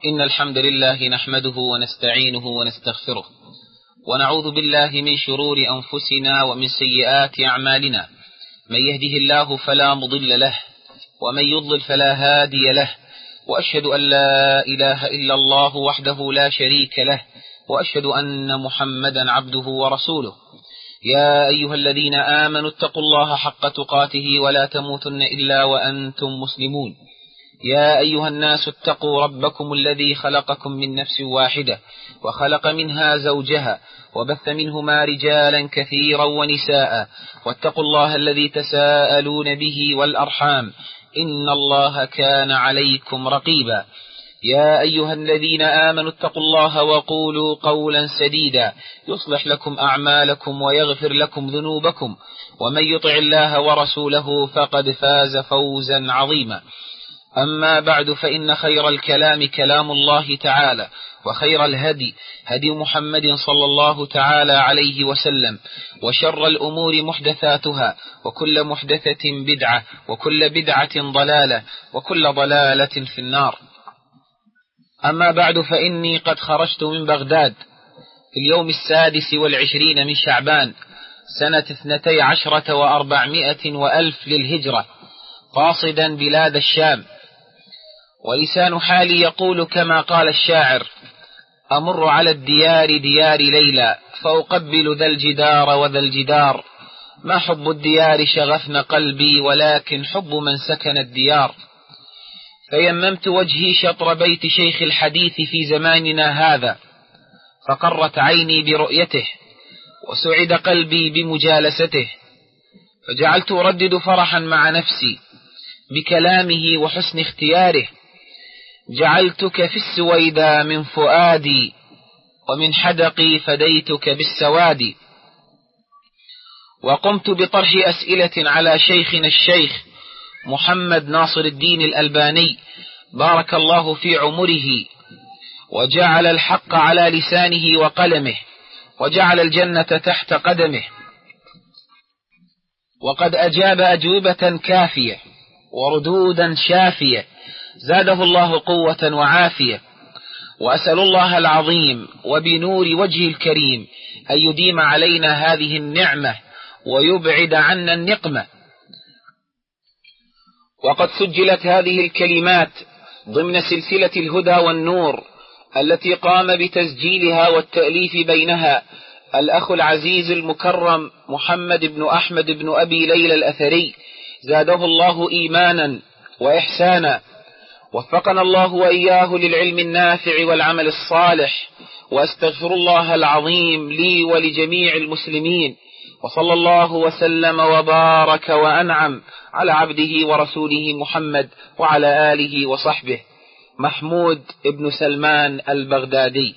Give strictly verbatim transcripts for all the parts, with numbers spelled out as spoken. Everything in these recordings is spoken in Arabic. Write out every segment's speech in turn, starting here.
إن الحمد لله نحمده ونستعينه ونستغفره ونعوذ بالله من شرور أنفسنا ومن سيئات أعمالنا. من يهده الله فلا مضل له ومن يضلل فلا هادي له، وأشهد أن لا إله إلا الله وحده لا شريك له، وأشهد أن محمدا عبده ورسوله. يا أيها الذين آمنوا اتقوا الله حق تقاته ولا تموتن إلا وأنتم مسلمون. يا أيها الناس اتقوا ربكم الذي خلقكم من نفس واحدة وخلق منها زوجها وبث منهما رجالا كثيرا ونساء، واتقوا الله الذي تساءلون به والأرحام إن الله كان عليكم رقيبا. يا أيها الذين آمنوا اتقوا الله وقولوا قولا سديدا يصلح لكم أعمالكم ويغفر لكم ذنوبكم، ومن يطع الله ورسوله فقد فاز فوزا عظيما. أما بعد، فإن خير الكلام كلام الله تعالى، وخير الهدي هدي محمد صلى الله تعالى عليه وسلم، وشر الأمور محدثاتها، وكل محدثة بدعة، وكل بدعة ضلالة، وكل ضلالة في النار. أما بعد، فإني قد خرجت من بغداد في اليوم السادس والعشرين من شعبان سنة اثنتي عشرة وأربعمائة وألف للهجرة، قاصدا بلاد الشام، ولسان حالي يقول كما قال الشاعر: أمر على الديار ديار ليلى فأقبل ذا الجدار وذا الجدار، ما حب الديار شغفن قلبي ولكن حب من سكن الديار. فيممت وجهي شطر بيت شيخ الحديث في زماننا هذا، فقرت عيني برؤيته وسعد قلبي بمجالسته، فجعلت أردد فرحا مع نفسي بكلامه وحسن اختياره: جعلتك في السويدى من فؤادي ومن حدقي فديتك بالسواد. وقمت بطرح أسئلة على شيخنا الشيخ محمد ناصر الدين الألباني بارك الله في عمره، وجعل الحق على لسانه وقلمه، وجعل الجنة تحت قدمه، وقد أجاب أجوبة كافية وردودا شافية، زاده الله قوة وعافية. وأسأل الله العظيم وبنور وجهه الكريم أن يديم علينا هذه النعمة ويبعد عنا النقمة. وقد سجلت هذه الكلمات ضمن سلسلة الهدى والنور التي قام بتسجيلها والتأليف بينها الأخ العزيز المكرم محمد بن أحمد بن أبي ليلى الأثري، زاده الله إيمانا وإحسانا. وفقنا الله وإياه للعلم النافع والعمل الصالح، وأستغفر الله العظيم لي ولجميع المسلمين، وصلى الله وسلم وبارك وأنعم على عبده ورسوله محمد وعلى آله وصحبه. محمود ابن سلمان البغدادي.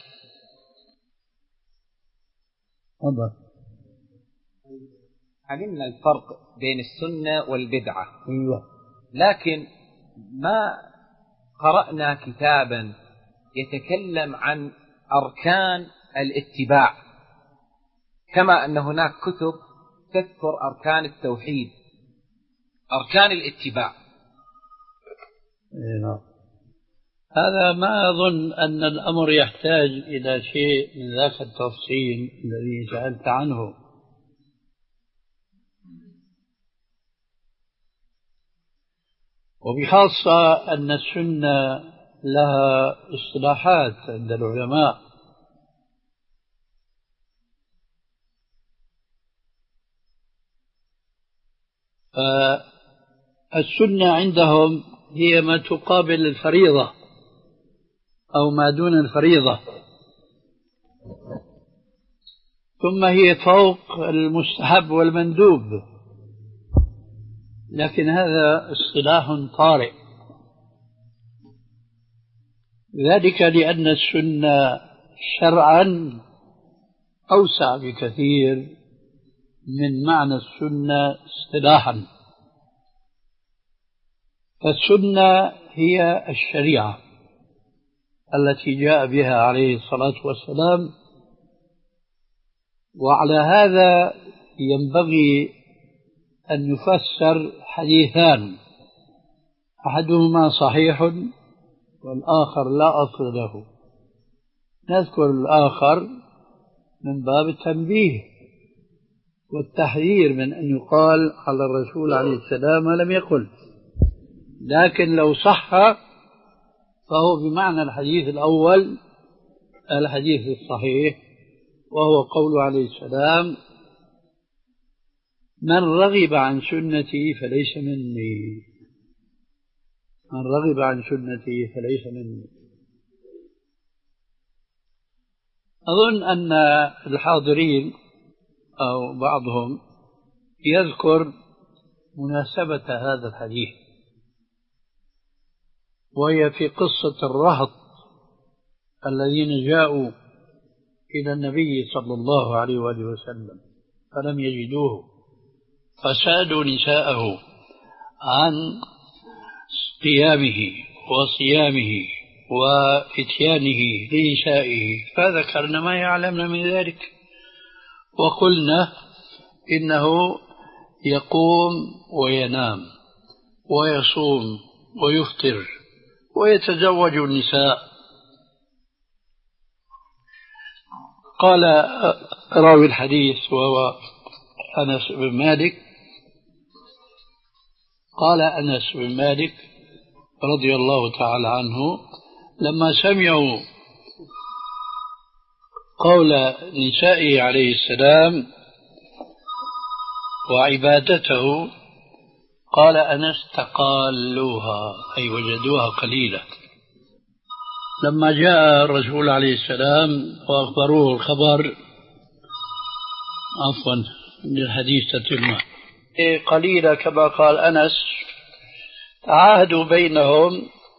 علمنا الفرق بين السنة والبدعة، لكن ما قرأنا كتابا يتكلم عن أركان الاتباع، كما أن هناك كتب تذكر أركان التوحيد، أركان الاتباع. هذا ما أظن أن الأمر يحتاج إلى شيء من ذاك التفصيل الذي سألت عنه. وبخاصة أن السنة لها اصطلاحات عند العلماء، فالسنة عندهم هي ما تقابل الفريضة أو ما دون الفريضة، ثم هي فوق المستحب والمندوب، لكن هذا اصطلاح طارئ، ذلك لأن السنة شرعا أوسع بكثير من معنى السنة اصطلاحا. فالسنة هي الشريعة التي جاء بها عليه الصلاة والسلام، وعلى هذا ينبغي أن يفسر حديثان، أحدهما صحيح والآخر لا أصل له. نذكر الآخر من باب التنبيه والتحذير من أن يقال على الرسول عليه السلام ما لم يقل، لكن لو صح فهو بمعنى الحديث الأول، الحديث الصحيح، وهو قول عليه السلام: من رغب عن سنتي فليس مني، من رغب عن سنتي فليس مني. أظن أن الحاضرين أو بعضهم يذكر مناسبة هذا الحديث، وهي في قصة الرهط الذين جاءوا إلى النبي صلى الله عليه وآله وسلم فلم يجدوه، فسألوا نساءه عن قيامه وصيامه وإتيانه لنسائه، فذكرنا ما يعلمنا من ذلك، وقلنا إنه يقوم وينام ويصوم ويفطر ويتزوج النساء. قال راوي الحديث وهو أنس بن مالك، قال أنس بن مالك رضي الله تعالى عنه: لما سمعوا قول نسائه عليه السلام وعبادته، قال أنس: تقالوها، أي وجدوها قليلة. لما جاء الرسول عليه السلام وأخبروه الخبر، عفوا للحديث تتمه، قليلة كما قال أنس، تعاهدوا بينهم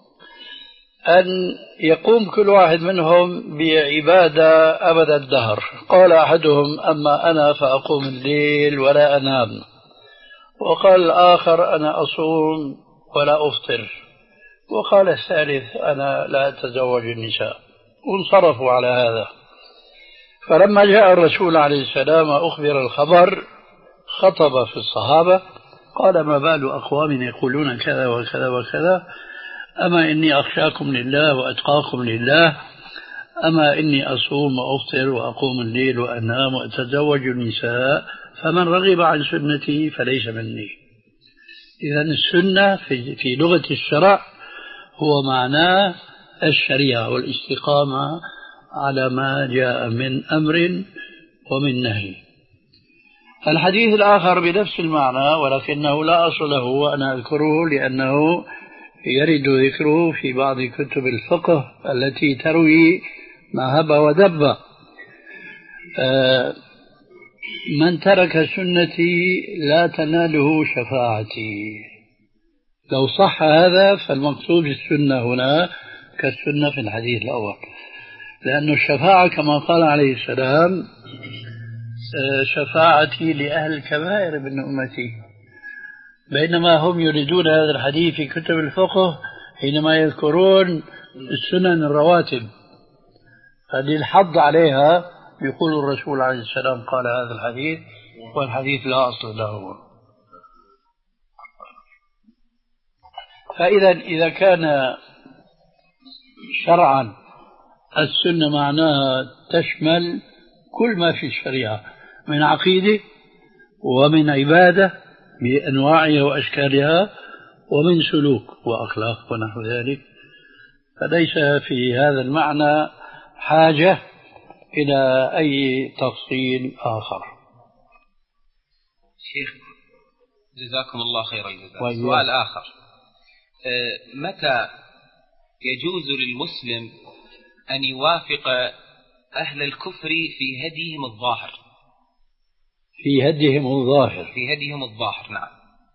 أن يقوم كل واحد منهم بعبادة أبد الدهر. قال أحدهم: أما أنا فأقوم الليل ولا أنام، وقال الآخر: أنا أصوم ولا أفطر، وقال الثالث: أنا لا أتزوج النساء، وانصرفوا على هذا. فلما جاء الرسول عليه السلام أخبر الخبر، خطب في الصحابة قال: ما بال أقوام يقولون كذا وكذا وكذا، أما إني أخشاكم لله وأتقاكم لله، أما إني أصوم وأفطر وأقوم الليل وأنام وأتزوج النساء، فمن رغب عن سنتي فليس مني. إذن السنة في, في لغة الشرع هو معناه الشريعة والاستقامة على ما جاء من أمر ومن نهي. الحديث الآخر بنفس المعنى ولكنه لا أصل له، وأنا أذكره لأنه يرد ذكره في بعض كتب الفقه التي تروي ما هب ودب. من ترك سنتي لا تناله شفاعتي. لو صح هذا فالمقصود بالسنة هنا كالسنة في الحديث الأول، لأن الشفاعة كما قال عليه السلام: شفاعتي لأهل الكبائر من أمتي، بينما هم يريدون هذا الحديث في كتب الفقه حينما يذكرون السنن الرواتب، فللحظ عليها يقول الرسول عليه السلام قال هذا الحديث، والحديث لا أصل له. فإذا إذا كان شرعا السنة معناها تشمل كل ما في الشريعة من عقيدة ومن عبادة بأنواعها وأشكالها ومن سلوك وأخلاق ونحو ذلك، فليس في هذا المعنى حاجة إلى أي تفصيل آخر. شيخ جزاكم الله خير الجزاء. سؤال آخر: متى يجوز للمسلم أن يوافق أهل الكفر في هديهم الظاهر؟ في هديهم الظاهر في هديهم الظاهر نعم.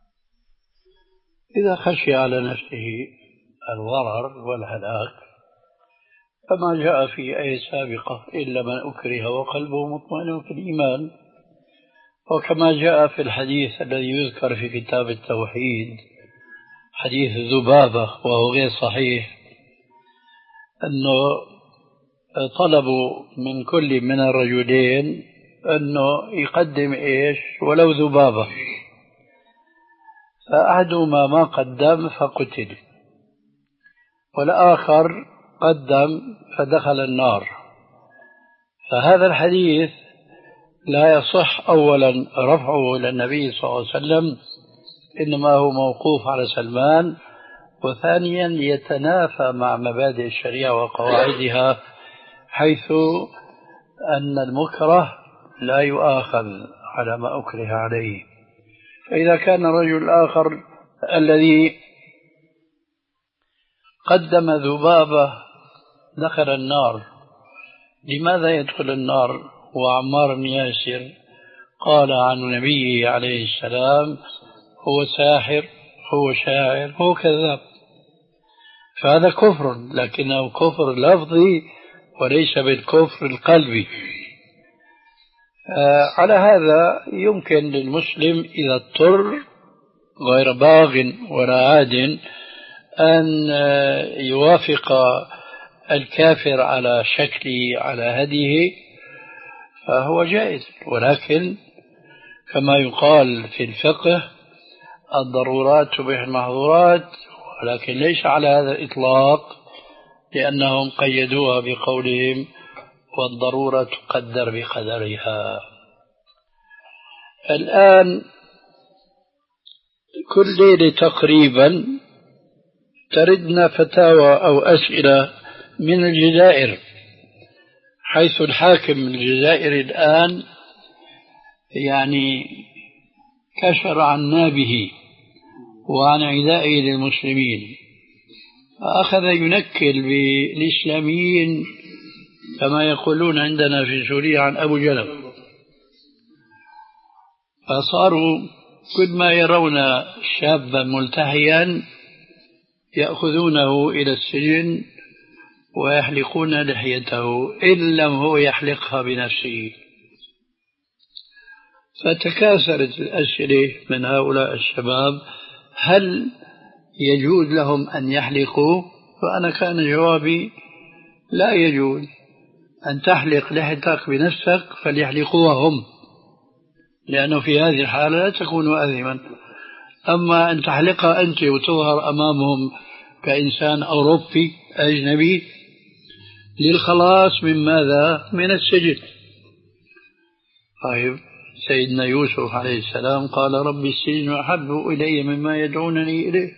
إذا خشي على نفسه الضرر والهلاك، كما جاء في آية سابقة: إلا من أكره وقلبه مطمئن في الإيمان، وكما جاء في الحديث الذي يذكر في كتاب التوحيد حديث ذبابة وهو غير صحيح، أنه طلبوا من كل من الرجلين أنه يقدم إيش ولو ذبابة، فأحدهما ما قدم فقتل، والآخر قدم فدخل النار. فهذا الحديث لا يصح أولا رفعه إلى النبي صلى الله عليه وسلم، إنما هو موقوف على سلمان، وثانيا يتنافى مع مبادئ الشريعة وقواعدها، حيث أن المكره لا يؤاخذ على ما أكره عليه. فإذا كان الرجل الآخر الذي قدم ذبابة دخل النار، لماذا يدخل النار وعمار بن ياسر قال عن نبيه عليه السلام هو ساحر، هو شاعر، هو كذاب؟ فهذا كفر، لكنه كفر لفظي وليس بالكفر القلبي. على هذا يمكن للمسلم إذا اضطر غير باغ ولا عاد أن يوافق الكافر على شكله على هديه، فهو جائز. ولكن كما يقال في الفقه الضرورات تبيح المحظورات، ولكن ليس على هذا الإطلاق، لأنهم قيدوها بقولهم والضرورة تقدر بقدرها. الآن كل ليلة تقريبا تردنا فتاوى أو أسئلة من الجزائر، حيث الحاكم من الجزائر الآن يعني كشر عن نابه وعن عدائه للمسلمين، فأخذ ينكل بالإسلاميين كما يقولون عندنا في سوريا عن أبو جلب. فصاروا كل ما يرون شابا ملتحيا يأخذونه إلى السجن ويحلقون لحيته إن لم هو يحلقها بنفسه. فتكاثرت الأسئلة من هؤلاء الشباب، هل يجوز لهم أن يحلقوا؟ فأنا كان جوابي لا يجوز أن تحلق لحيتك بنفسك، فليحلقوها هم، لأنه في هذه الحالة لا تكون آثما. أما أن تحلقها أنت وتظهر أمامهم كإنسان أوروبي أجنبي للخلاص من ماذا؟ من السجن. طيب سيدنا يوسف عليه السلام قال ربي السجن أحب إلي مما يدعونني إليه.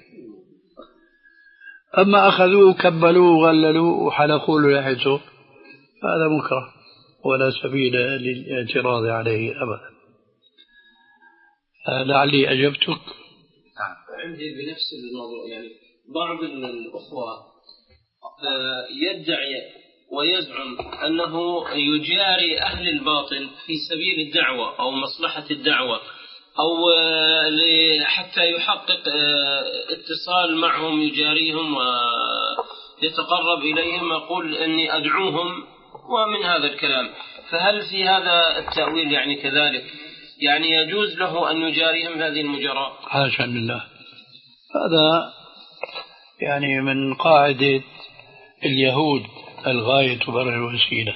أما أخذوه كبلوه وغللوه وحلقوا له لحيته، هذا مكره ولا سبيل للاعتراض عليه أبدا. لعلي أجبتك. نعم. عندي بنفس الموضوع، يعني بعض الأخوة يدعي ويزعم أنه يجاري أهل الباطل في سبيل الدعوة أو مصلحة الدعوة، أو حتى يحقق اتصال معهم يجاريهم ويتقرب إليهم، يقول أني أدعوهم ومن هذا الكلام. فهل في هذا التأويل يعني كذلك يعني يجوز له أن يجاريهم هذه المجاراة؟ حاشا لله، هذا يعني من قاعدة اليهود الغاية تبرر الوسيلة،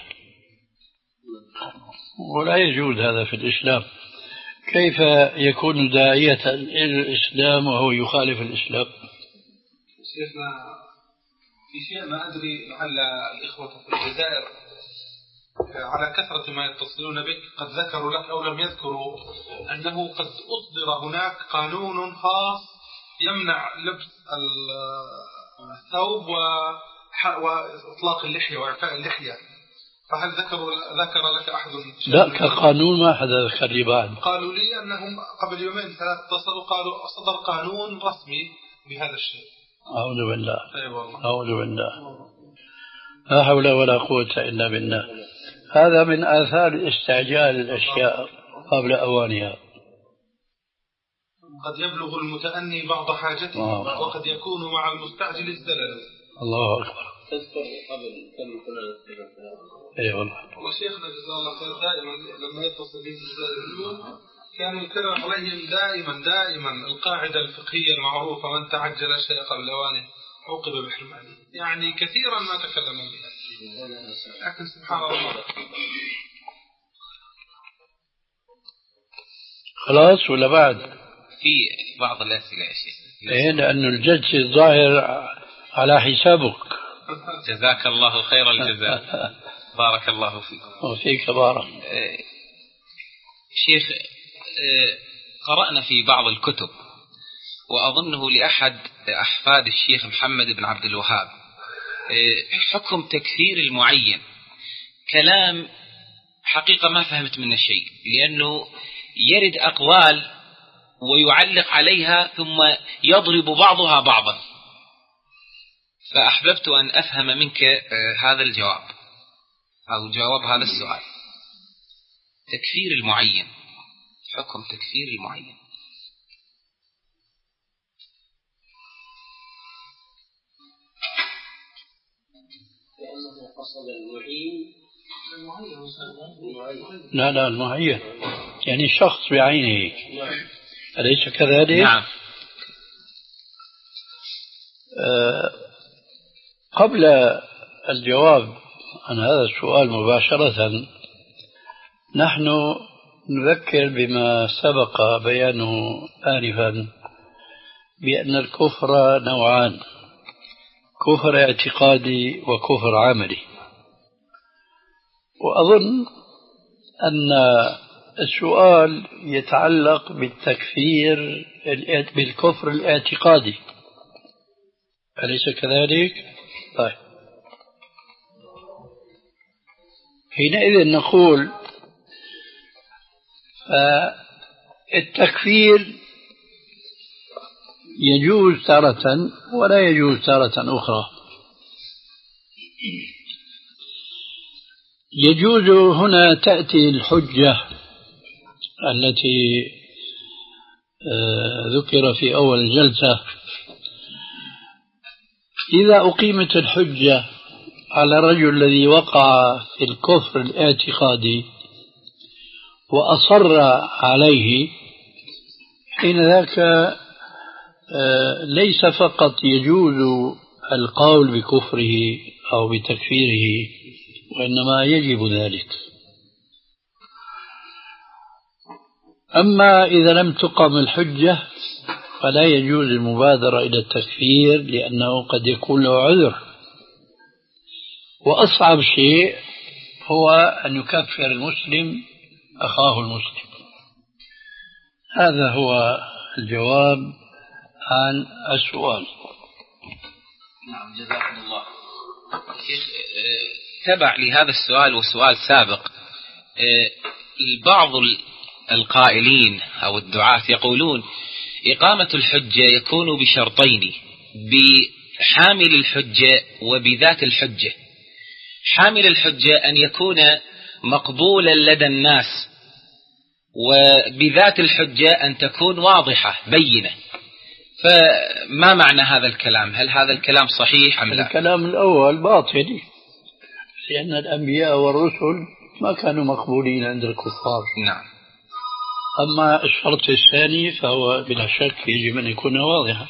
ولا يجوز هذا في الإسلام. كيف يكون داعية إلى الإسلام وهو يخالف الإسلام؟ شيخنا في شيء ما أدري لعل الإخوة في الجزائر على كثرة ما يتصلون بك قد ذكروا لك أو لم يذكروا أنه قد أصدر هناك قانون خاص يمنع لبس الثوب وإطلاق اللحية وإعفاء اللحية، فهل ذكروا ذكر لك أحد؟ لا، كقانون ما حدا ذكر لي بعد. قالوا لي أنهم قبل يومين ثلاثة اتصلوا قالوا صدر قانون رسمي بهذا الشيء. أعوذ بالله. أي والله. أعوذ بالله. لا حول ولا قوة إلا بالله. هذا من آثار استعجال الأشياء قبل أوانها. قد يبلغ المتأني بعض حاجته آه. وقد يكون مع المستعجل الزلل. الله أكبر. تذكر قبل كم سنة؟ اي والله. وشيخنا جزاه الله خير دائما لما يتصل به الزلزال كان يكرر عليهم دائما دائما القاعدة الفقهية المعروفة: من تعجل شيء قبل أوانه عوقب بحرمانه. يعني كثيرا ما تكلم بها، لكن سبحان الله. خلاص ولا بعد؟ في بعض الأسئلة يا شيخ. إيه، لأنه الجلسة الظاهر على حسابك. جزاك الله خير الجزاء. بارك الله فيك. وفيك بارك. شيخ، قرأنا في بعض الكتب وأظنه لأحد أحفاد الشيخ محمد بن عبد الوهاب حكم تكفير المعين، كلام حقيقة ما فهمت منه شيء، لأنه يرد أقوال ويعلق عليها ثم يضرب بعضها بعضا، فأحببت أن أفهم منك هذا الجواب أو جواب هذا السؤال. تكفير المعين، حكم تكفير المعين. لأنه قصد المعين. لا لا المعين يعني شخص بعينه، أليس كذلك؟ نعم. أه قبل الجواب عن هذا السؤال مباشرة، نحن نذكر بما سبق بيانه آنفا بأن الكفر نوعان: كفر اعتقادي وكفر عملي. وأظن أن السؤال يتعلق بالتكفير بالكفر الاعتقادي، أليس كذلك؟ طيب، حينئذ نقول التكفير يجوز تارة ولا يجوز تارة أخرى. يجوز هنا تأتي الحجة التي ذكر في أول الجلسة. إذا أقيمت الحجة على الرجل الذي وقع في الكفر الاعتقادي وأصر عليه، حين ذاك ليس فقط يجوز القول بكفره أو بتكفيره، وإنما يجب ذلك. أما إذا لم تقم الحجة فلا يجوز المبادرة إلى التكفير، لأنه قد يكون له عذر. وأصعب شيء هو أن يكفر المسلم أخاه المسلم. هذا هو الجواب عن السؤال. نعم، جزاكم الله. شيخ، تبع لهذا السؤال وسؤال سابق، بعض القائلين أو الدعاة يقولون إقامة الحجة يكون بشرطين: بحامل الحجة وبذات الحجة. حامل الحجة أن يكون مقبولا لدى الناس، وبذات الحجة أن تكون واضحة بينة. فما معنى هذا الكلام؟ هل هذا الكلام صحيح أم لا؟ الكلام الأول باطل، لأن الأنبياء والرسل ما كانوا مقبولين عند الكفار. نعم. أما الشرط الثاني فهو بلا شك يجب أن يكون واضحا.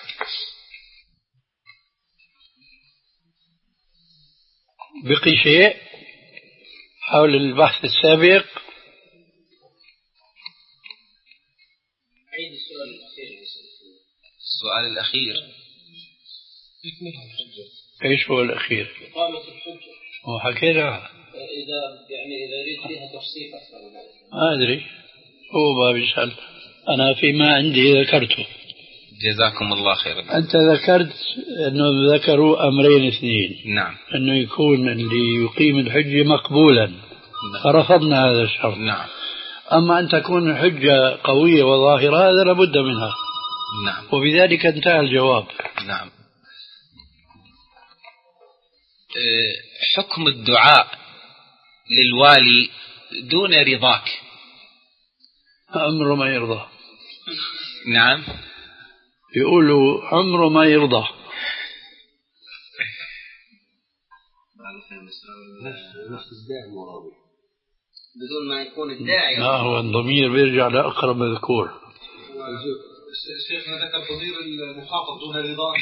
بقي شيء حول البحث السابق؟ عيد السؤال الأخير. السؤال الأخير إيش هو الأخير؟ إقامة الحجة. وحكينا إذا يعني إذا يريد فيها تفصيل أكثر من ذلك. ما أدري، هو باب يسأل. أنا فيما عندي ذكرته. جزاكم الله خيرا. أنت ذكرت أنه ذكروا أمرين اثنين. نعم. أنه يكون اللي يقيم الحجة مقبولا. نعم. فرفضنا هذا الشرط. نعم. أما أن تكون الحجة قوية وظاهرة هذا لابد منها. نعم. وبذلك انتهى الجواب. نعم. حكم الدعاء للوالي دون رضاك. عمره ما يرضى. نعم. يقولوا عمره ما يرضى. نفس الداعي مراضي بدون ما يكون الداعي. لا، هو الضمير بيرجع لأقرب مذكور. شيخنا ذكر ضمير المخاطب دون رضاه.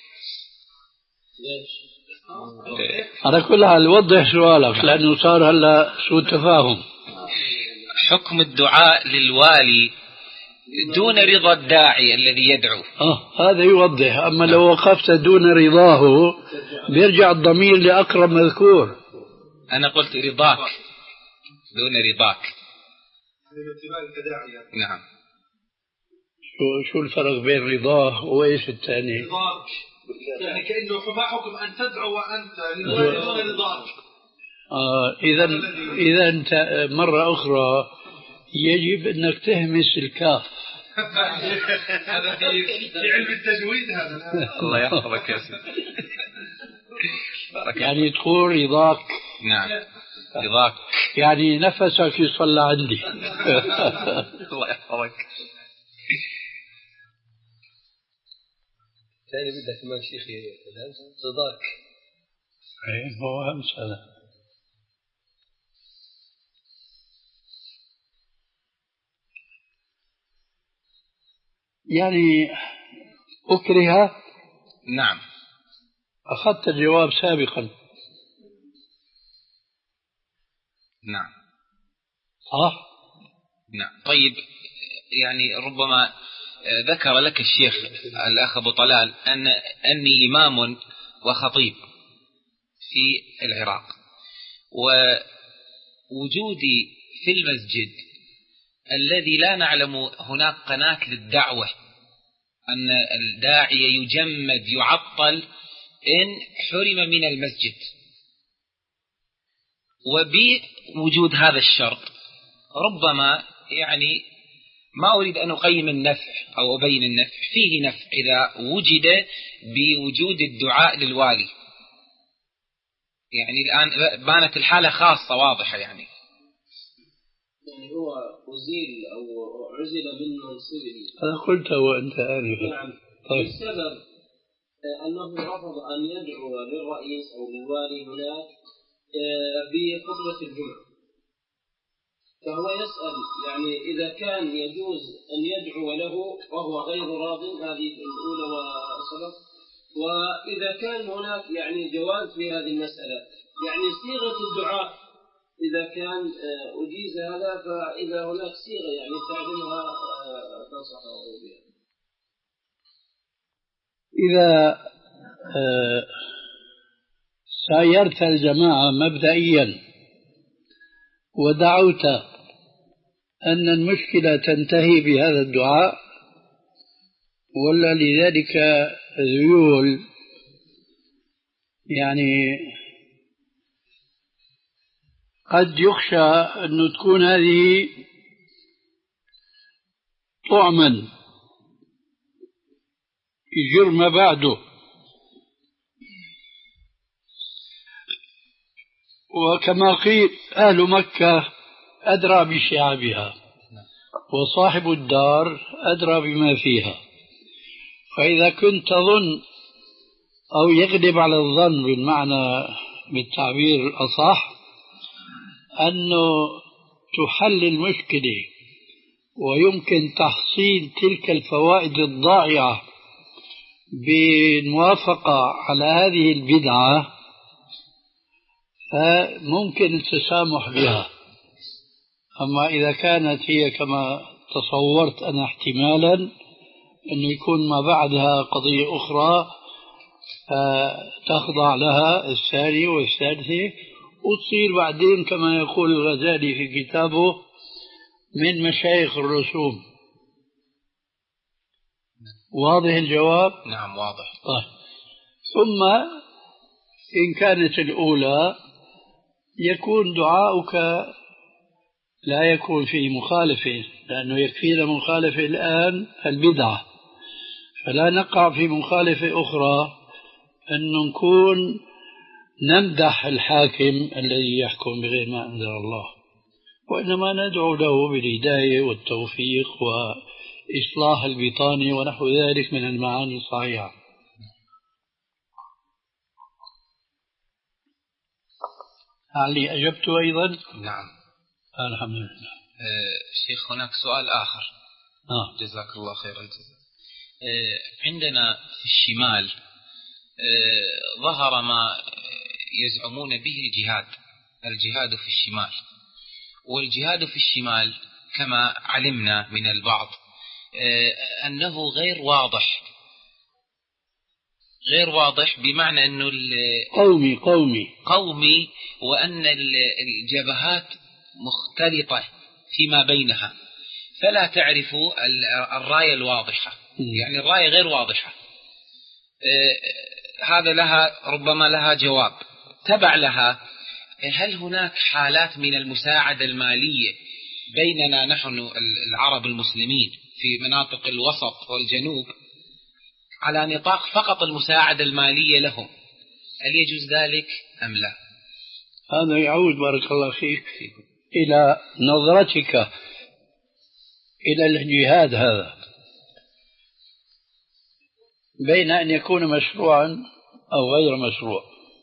ليش؟ على كل حال وضح سؤالك، لأنه صار هلا سوء تفاهم. حكم الدعاء للوالي دون رضا الداعي الذي يدعو. آه هذا يوضح. أما لو وقفت دون رضاه بيرجع الضمير لأقرب مذكور. أنا قلت رضاك دون رضاك. نعم. شو شو الفرق بين رضاه وإيش الثاني؟ رضاك يعني كأنه ما حكم أن تدعو وأنت دون رضاك. آه إذا إذا أنت مرة أخرى يجب أنك تهمس الكاف. هذا في علم التجويد هذا. الله يحفظك يا سيدي. يعني تقول رضاك. نعم رضاك يعني نفسك يصلى عندي. الله يحفظك. ثاني بدك ما شيخي رضاك. ايه هو همس هذا. يعني أكره. نعم. أخذت الجواب سابقا. نعم صح. نعم. طيب يعني ربما ذكر لك الشيخ الأخ أبو طلال أن أني إمام وخطيب في العراق، ووجودي في المسجد الذي لا نعلم هناك قناة للدعوة، أن الداعي يجمد يعطل إن حرم من المسجد، وبوجود هذا الشرط ربما يعني ما أريد أن أقيم النفع أو أبين النفع، فيه نفع إذا وجد بوجود الدعاء للوالي. يعني الآن بانت الحالة خاصة واضحة. يعني يعني هو أزيل أو عزل من منصبه. هذا قلته وأنت آنفا. نعم. طيب. السبب أنه رفض أن يدعو للرئيس أو للوالي هناك بخطبة الجمعة، فهو يسأل يعني إذا كان يجوز أن يدعو له وهو غير راض، هذه الأولى وسبب. وإذا كان هناك يعني جواز في هذه المسألة، يعني صيغة الدعاء إذا كان أجيز هذا، فإذا هناك صيغة يعني تعلمها تنصحه بها. إذا سايرت الجماعة مبدئيا ودعوت أن المشكلة تنتهي بهذا الدعاء ولا لذلك ذيول، يعني قد يخشى أن تكون هذه طعما يجر ما بعده. وكما قيل أهل مكة أدرى بشعابها وصاحب الدار أدرى بما فيها. فإذا كنت تظن أو يغلب على الظن بالمعنى بالتعبير الأصح أنه تحل المشكلة ويمكن تحصيل تلك الفوائد الضائعة بالموافقة على هذه البدعة، فممكن التسامح بها. أما إذا كانت هي كما تصورت أنا احتمالا أنه يكون ما بعدها قضية أخرى تخضع لها الثانية والثالثة، وتصير بعدين كما يقول الغزالي في كتابه من مشايخ الرسوم. واضح الجواب؟ نعم واضح. طيب. ثم إن كانت الأولى يكون دعاؤك لا يكون فيه مخالفة، لأنه يكفينا مخالفة الآن البدعة، فلا نقع في مخالفة أخرى أن نكون نمدح الحاكم الذي يحكم بغير ما أنزل الله، وإنما ندعو له بالهداية والتوفيق وإصلاح البطانة ونحو ذلك من المعاني الصحيحة. هل أجبت أيضا؟ نعم الحمد لله. أه شيخ هناك سؤال آخر. آه. جزاك الله خير الجزاء. أه عندنا في الشمال أه ظهر ما يزعمون به الجهاد الجهاد في الشمال، والجهاد في الشمال كما علمنا من البعض أنه غير واضح، غير واضح بمعنى أنه قومي قومي قومي وأن الجبهات مختلطة فيما بينها، فلا تعرف الراية الواضحة، يعني الراية غير واضحة. هذا لها ربما لها جواب تبع لها. هل هناك حالات من المساعدة المالية بيننا نحن العرب المسلمين في مناطق الوسط والجنوب على نطاق فقط المساعدة المالية لهم، هل يجوز ذلك أم لا؟ هذا يعود بارك الله فيك إلى نظرتك إلى الجهاد هذا، بين أن يكون مشروعا أو غير مشروع،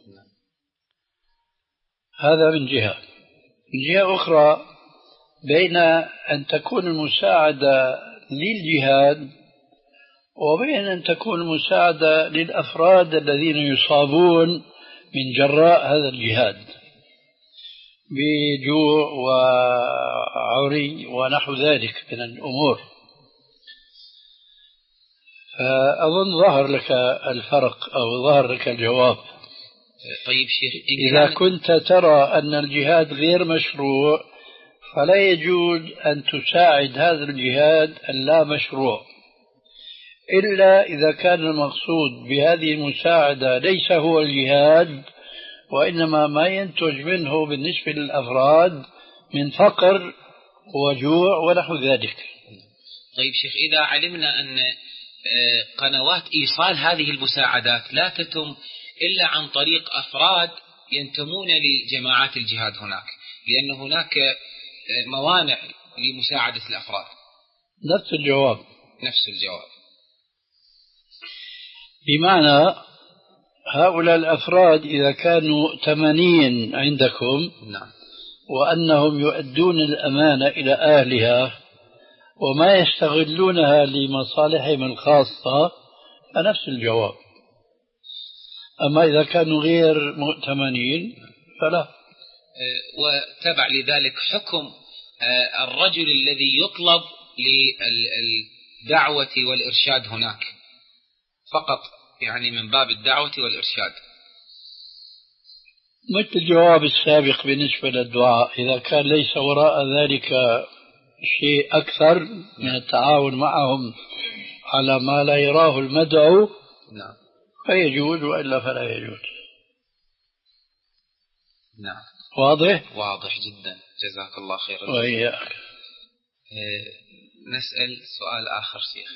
هذا من جهة. من جهة أخرى بين أن تكون المساعدة للجهاد وبين أن تكون المساعدة للأفراد الذين يصابون من جراء هذا الجهاد بجوع وعري ونحو ذلك من الأمور. فأظن ظهر لك الفرق أو ظهر لك الجواب. طيب شيخ، إذا كنت ترى أن الجهاد غير مشروع فلا يجوز أن تساعد هذا الجهاد اللا مشروع، إلا إذا كان المقصود بهذه المساعدة ليس هو الجهاد وإنما ما ينتج منه بالنسبة للأفراد من فقر وجوع ونحو ذلك. طيب شيخ، إذا علمنا أن قنوات إيصال هذه المساعدات لا تتم إلا عن طريق أفراد ينتمون لجماعات الجهاد هناك، لأن هناك موانع لمساعدة الأفراد. نفس الجواب نفس الجواب بمعنى هؤلاء الأفراد إذا كانوا ثمانين عندكم نعم، وأنهم يؤدون الأمانة إلى أهلها وما يستغلونها لمصالحهم الخاصة فنفس الجواب. أما إذا كانوا غير مؤتمنين فلا. وتبع لذلك حكم الرجل الذي يطلب للدعوة والإرشاد هناك فقط، يعني من باب الدعوة والإرشاد، مثل الجواب السابق بالنسبة للدعاء، إذا كان ليس وراء ذلك شيء أكثر من التعاون معهم على ما لا يراه المدعو نعم فيجوز، وإلا فلا يجوز. نعم واضح؟ واضح جدا، جزاك الله خير. وإياك. أه نسأل سؤال آخر شيخ.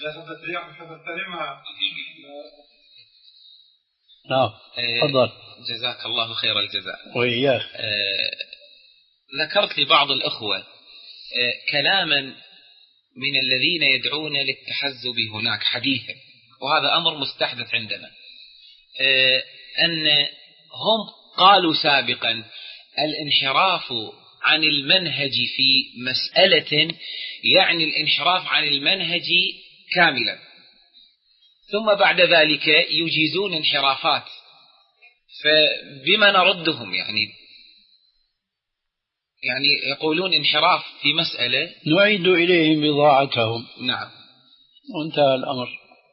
نعم تفضل. جزاك الله خير الجزاء. وإياك. أه ذكرت لبعض الأخوة أه كلاما من الذين يدعون للتحزب هناك حديثا، وهذا أمر مستحدث عندنا، أه أن هم قالوا سابقا الانحراف عن المنهج في مسألة يعني الانحراف عن المنهج كاملا، ثم بعد ذلك يجيزون انحرافات، فبما نردهم؟ يعني يعني يقولون انحراف في مسألة نعيد إليهم بضاعتهم. نعم، وانتهى الأمر.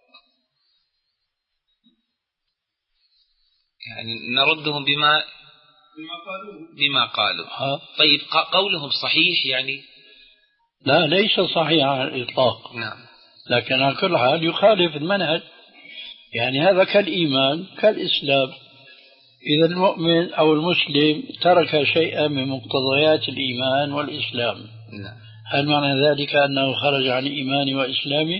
يعني نردهم بما بما قالوا. ها. طيب قولهم صحيح يعني؟ لا، ليس صحيح على الإطلاق. نعم. لكن على كل حال يخالف المنهج، يعني هذا كالإيمان كالإسلام. إذا المؤمن أو المسلم ترك شيئا من مقتضيات الإيمان والإسلام، نعم، هل معنى ذلك أنه خرج عن إيماني وإسلامي؟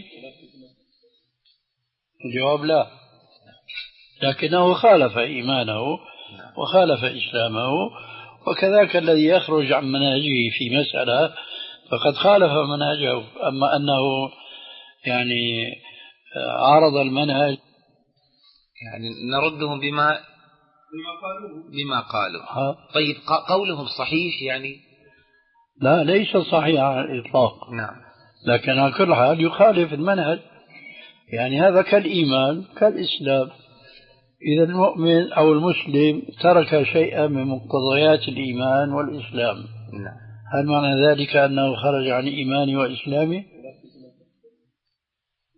الجواب لا، لكنه خالف إيمانه وخالف إسلامه، وكذلك الذي يخرج عن منهجه في مسألة فقد خالف منهجه. أما أنه يعني عارض المنهج يعني نردهم بما بما قالوا. ها. طيب قولهم صحيح يعني؟ لا، ليس صحيح على الإطلاق. نعم، لكن على كل حال يخالف المنهج، يعني هذا كالإيمان كالإسلام. إذا المؤمن أو المسلم ترك شيئا من مقتضيات الإيمان والإسلام، نعم، هل معنى ذلك أنه خرج عن إيماني وإسلامي؟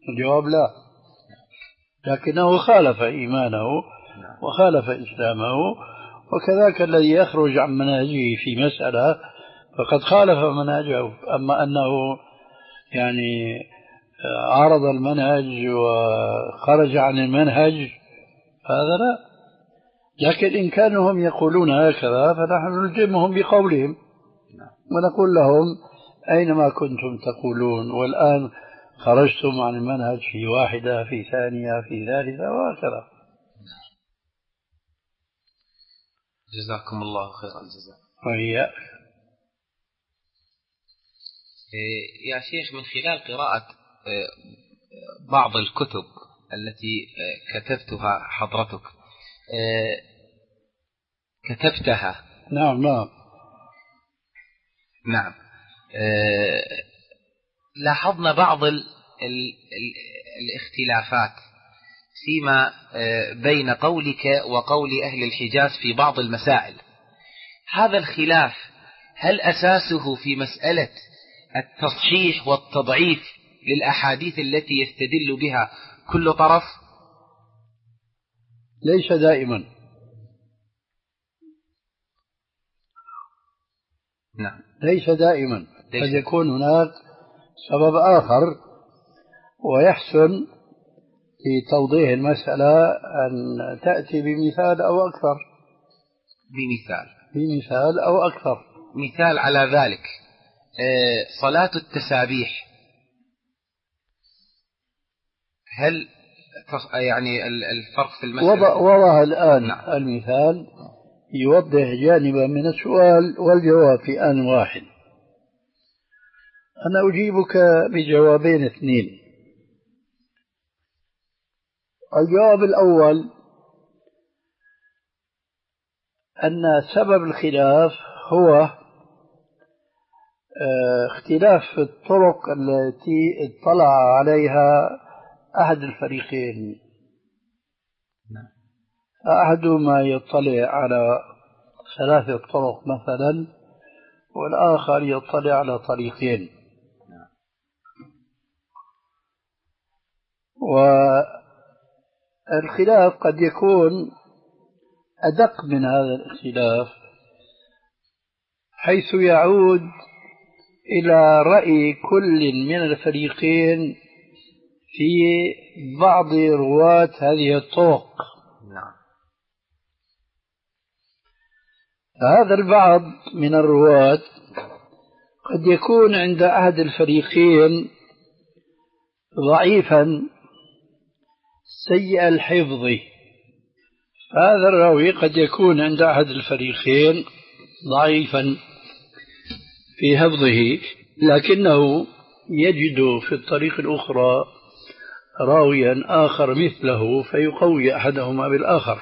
الجواب لا، لكنه خالف إيمانه وخالف إسلامه، وكذلك الذي يخرج عن منهجه في مسألة فقد خالف منهجه. أما أنه يعني عارض المنهج وخرج عن المنهج هذا لا. لكن إن كانوا هم يقولون هكذا فنحن نلجمهم بقولهم ونقول لهم أينما كنتم تقولون والآن خرجتم عن المنهج في واحدة في ثانية في ثالثة وهكذا. جزاكم الله خير الجزاء. وإياك. يا شيخ، من خلال قراءة بعض الكتب التي كتبتها حضرتك كتبتها نعم نعم نعم لاحظنا بعض ال ال ال الاختلافات فيما بين قولك وقول أهل الحجاز في بعض المسائل. هذا الخلاف هل أساسه في مسألة التصحيح والتضعيف للأحاديث التي يستدل بها كل طرف؟ ليس دائما. نعم. ليس دائما، ليس. قد يكون هناك سبب آخر، ويحسن في توضيح المسألة أن تأتي بمثال أو أكثر. بمثال بمثال أو أكثر. مثال على ذلك صلاة التسابيح، هل يعني الفرق في المسألة؟ وضع, وضع الآن نعم. المثال يوضح جانبا من السؤال والجواب في آن واحد. أنا أجيبك بجوابين اثنين. الجواب الأول أن سبب الخلاف هو اختلاف الطرق التي اطلع عليها أحد الفريقين. أحدهما يطلع على ثلاثة طرق مثلا، والآخر يطلع على طريقين. والخلاف قد يكون أدق من هذا الاختلاف، حيث يعود إلى رأي كل من الفريقين في بعض رواة هذه الطرق. نعم. هذا البعض من الرواة قد يكون عند أحد الفريقين ضعيفا سيء الحفظ. هذا الراوي قد يكون عند أحد الفريقين ضعيفا في حفظه، لكنه يجد في الطريق الأخرى راويا آخر مثله فيقوي أحدهما بالآخر.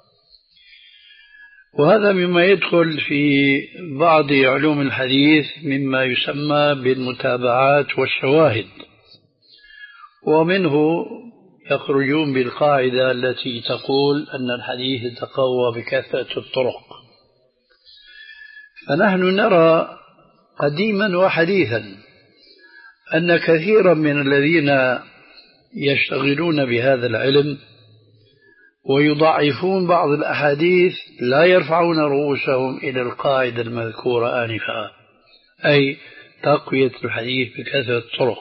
وهذا مما يدخل في بعض علوم الحديث مما يسمى بالمتابعات والشواهد، ومنه يخرجون بالقاعدة التي تقول أن الحديث يتقوى بكثرة الطرق. فنحن نرى قديما وحديثا أن كثيرا من الذين يشتغلون بهذا العلم ويضعفون بعض الأحاديث لا يرفعون رؤوسهم إلى القاعدة المذكورة آنفا، أي تقوية الحديث بكثرة الطرق.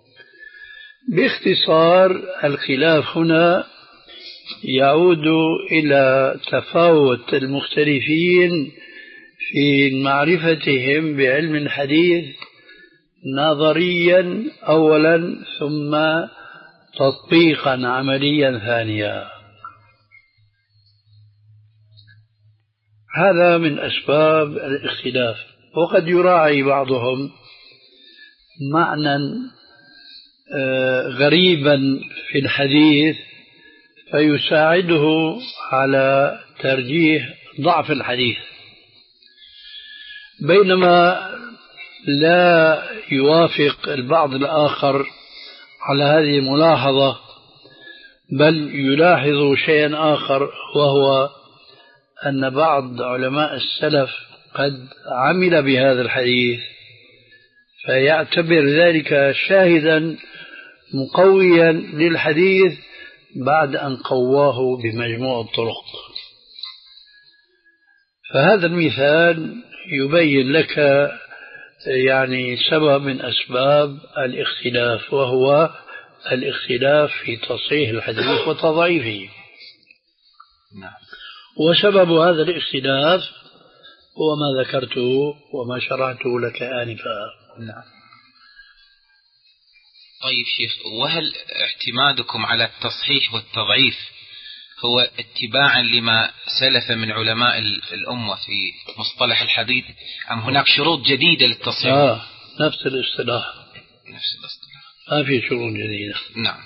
باختصار الخلاف هنا يعود إلى تفاوت المختلفين في معرفتهم بعلم الحديث نظريا أولا ثم تطبيقا عمليا ثانيا. هذا من أسباب الاختلاف. وقد يراعي بعضهم معنى غريبا في الحديث فيساعده على ترجيح ضعف الحديث، بينما لا يوافق البعض الآخر على هذه الملاحظة، بل يلاحظ شيئا آخر، وهو أن بعض علماء السلف قد عمل بهذا الحديث فيعتبر ذلك شاهدا مقويا للحديث بعد أن قواه بمجموع الطرق. فهذا المثال يبين لك يعني سبب من أسباب الاختلاف، وهو الاختلاف في تصحيح الحديث وتضعيفه. نعم. وسبب هذا الاختلاف هو ما ذكرته وما شرعته لك آنفا. نعم. طيب شيخ، وهل اعتمادكم على التصحيح والتضعيف هو اتباعا لما سلف من علماء الأمة في مصطلح الحديث، أم هناك شروط جديدة للتصحيح؟ آه نفس الاصطلاح. نفس الاصطلاح، ما في شروط جديدة. نعم.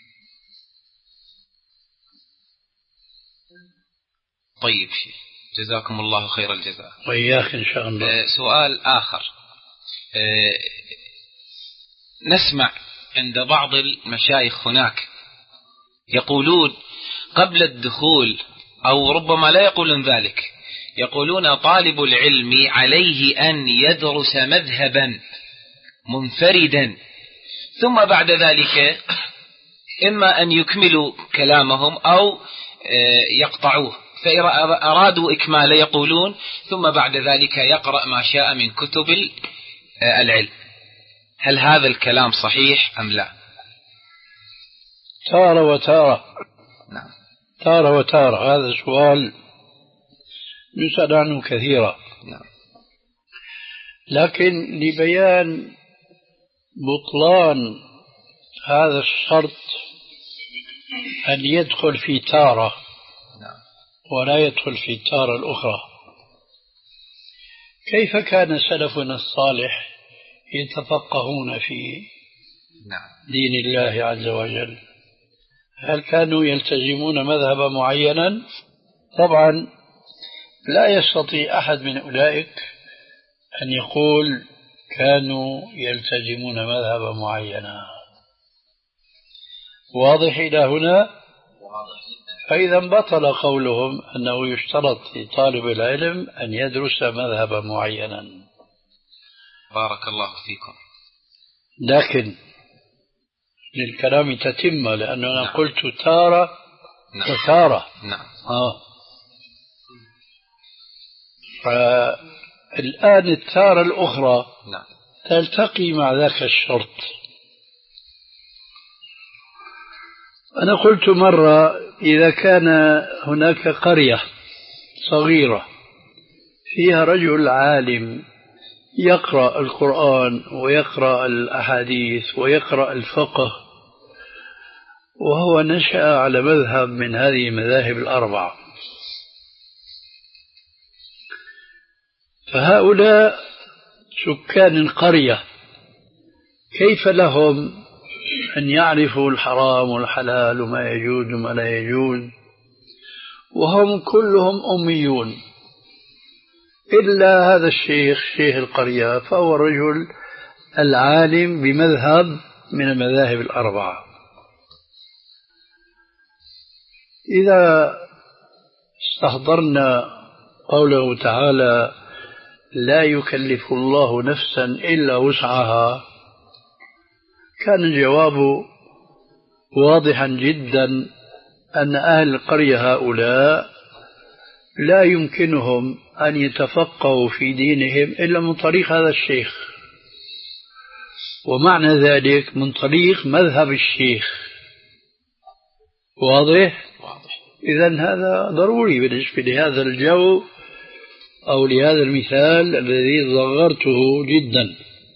طيب شيخ، جزاكم الله خير الجزاء. وإياك إن شاء الله. آه سؤال آخر. آه نسمع عند بعض المشايخ هناك يقولون قبل الدخول، أو ربما لا يقولون ذلك، يقولون طالب العلم عليه أن يدرس مذهبا منفردا، ثم بعد ذلك إما أن يكملوا كلامهم أو يقطعوه، فإذا أرادوا إكماله يقولون ثم بعد ذلك يقرأ ما شاء من كتب العلم. هل هذا الكلام صحيح أم لا؟ تارة وتارة. نعم. تارة وتارة. هذا سؤال نسأل عنه كثيرا. نعم. لكن لبيان بطلان هذا الشرط أن يدخل في تارة ولا يدخل في التارة الأخرى. كيف كان سلفنا الصالح يتفقهون في دين الله عز وجل؟ هل كانوا يلتزمون مذهبا معينا؟ طبعا لا يستطيع أحد من أولئك أن يقول كانوا يلتزمون مذهبا معينا. واضح إلى هنا؟ فإذا بطل قولهم أنه يشترط لطالب العلم أن يدرس مذهبا معينا. بارك الله فيكم. لكن للكلام تتمة، لأننا نعم. قلت تارة نعم. وتارة. نعم. آه. فالآن التارة الأخرى نعم. تلتقي مع ذاك الشرط. أنا قلت مرة إذا كان هناك قرية صغيرة فيها رجل عالم يقرأ القرآن ويقرأ الأحاديث ويقرأ الفقه، وهو نشأ على مذهب من هذه المذاهب الأربعة، فهؤلاء سكان القرية كيف لهم أن يعرفوا الحرام والحلال وما يجوز وما لا يجوز وهم كلهم أميون إلا هذا الشيخ شيخ القرية، فهو الرجل العالم بمذهب من المذاهب الأربعة. إذا استحضرنا قوله تعالى لا يكلف الله نفسا إلا وسعها، كان الجواب واضحا جدا أن أهل القرية هؤلاء لا يمكنهم أن يتفقهوا في دينهم إلا من طريق هذا الشيخ، ومعنى ذلك من طريق مذهب الشيخ. واضح؟ واضح. إذن هذا ضروري بالنسبة لهذا الجو أو لهذا المثال الذي صغرته جدا.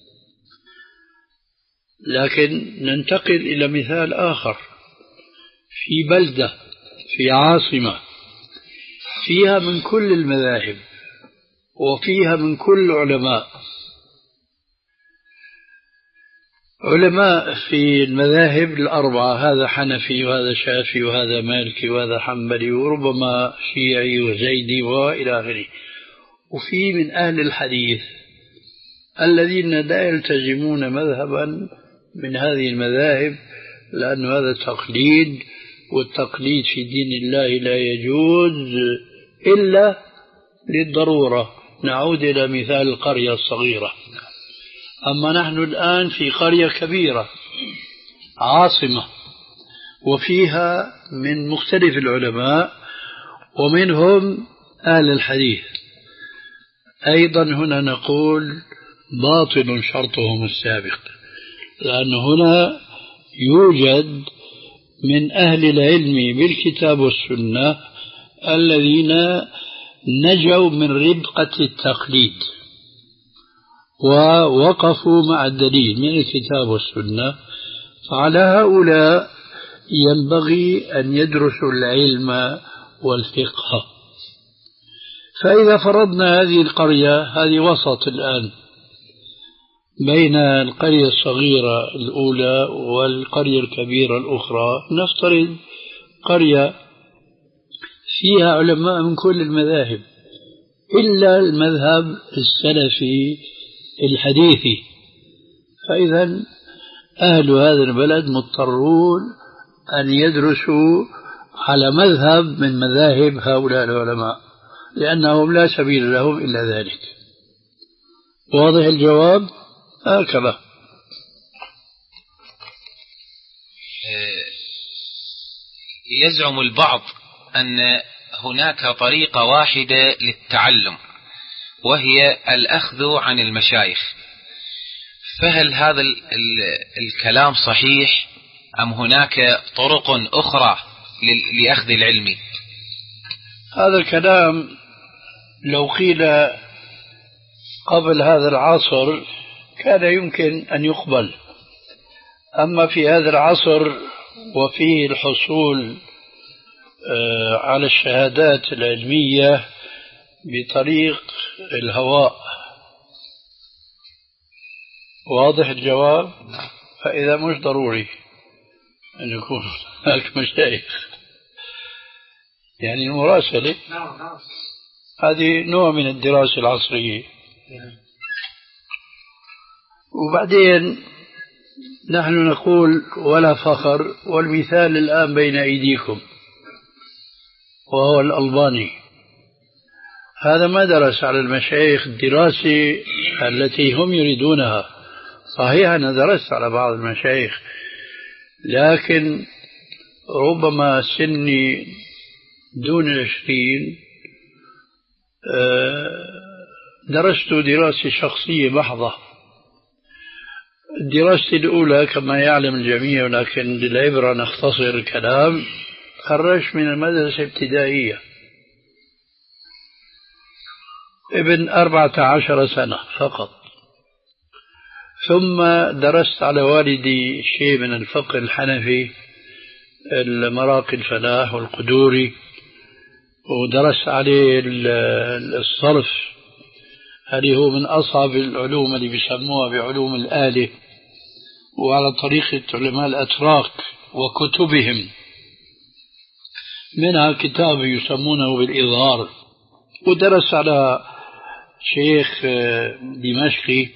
لكن ننتقل إلى مثال آخر في بلدة في عاصمة فيها من كل المذاهب وفيها من كل علماء علماء في المذاهب الأربعة، هذا حنفي وهذا شافعي وهذا مالكي وهذا حنبلي وربما شيعي وزيدي وإلى آخره، وفي من أهل الحديث الذين لا يلتزمون مذهبا من هذه المذاهب لأن هذا تقليد، والتقليد في دين الله لا يجوز إلا للضرورة. نعود إلى مثال القرية الصغيرة. أما نحن الآن في قرية كبيرة عاصمة وفيها من مختلف العلماء ومنهم أهل الحديث. أيضا هنا نقول باطل شرطهم السابق، لأن هنا يوجد من أهل العلم بالكتاب والسنة الذين نجوا من ربقة التقليد ووقفوا مع الدليل من الكتاب والسنة، فعلى هؤلاء ينبغي أن يدرسوا العلم والفقه. فإذا فرضنا هذه القرية، هذه وسط الآن بين القرية الصغيرة الأولى والقرية الكبيرة الأخرى، نفترض قرية فيها علماء من كل المذاهب إلا المذهب السلفي الحديثي، فإذا أهل هذا البلد مضطرون أن يدرسوا على مذهب من مذاهب هؤلاء العلماء، لأنهم لا سبيل لهم إلا ذلك. واضح الجواب؟ هكذا. يزعم البعض أن هناك طريقة واحدة للتعلم وهي الأخذ عن المشايخ، فهل هذا ال ال الكلام صحيح أم هناك طرق أخرى لأخذ العلم؟ هذا الكلام لو قيل قبل هذا العصر كان يمكن أن يقبل، أما في هذا العصر وفيه الحصول على الشهادات العلمية بطريق الهواء. واضح الجواب؟ فإذا مش ضروري أن يكون هناك مشايخ، يعني المراسلة هذه نوع من الدراسة العصرية. وبعدين نحن نقول ولا فخر، والمثال الآن بين أيديكم وهو الألباني، هذا ما درس على المشايخ الدراسة التي هم يريدونها. صحيح أنا درست على بعض المشايخ، لكن ربما سني دون العشرين درست دراسة شخصية محضة. الدراسة الأولى كما يعلم الجميع، ولكن للعبرة نختصر الكلام، خرجت من المدرسة الابتدائية ابن أربعة عشر سنة فقط، ثم درست على والدي شيء من الفقه الحنفي، المراقي الفلاح والقدوري، ودرست عليه الصرف، هذه هو من أصعب العلوم اللي بيسموها بعلوم الآلة، وعلى طريقة علماء الأتراك وكتبهم، منها كتاب يسمونه بالإظهار. ودرس على شيخ دمشقي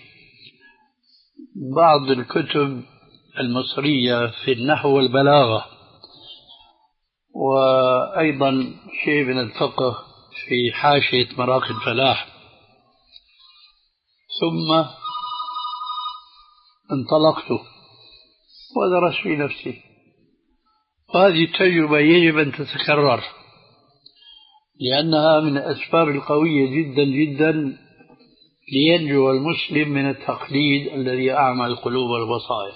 بعض الكتب المصرية في النحو والبلاغة، وأيضا شيء من الفقه في حاشية مراقي الفلاح. ثم انطلقت ودرست في نفسي، وهذه التجربة يجب أن تتكرر، لأنها من الأسباب القوية جدا جدا لينجو المسلم من التقليد الذي أعمى القلوب والبصائر.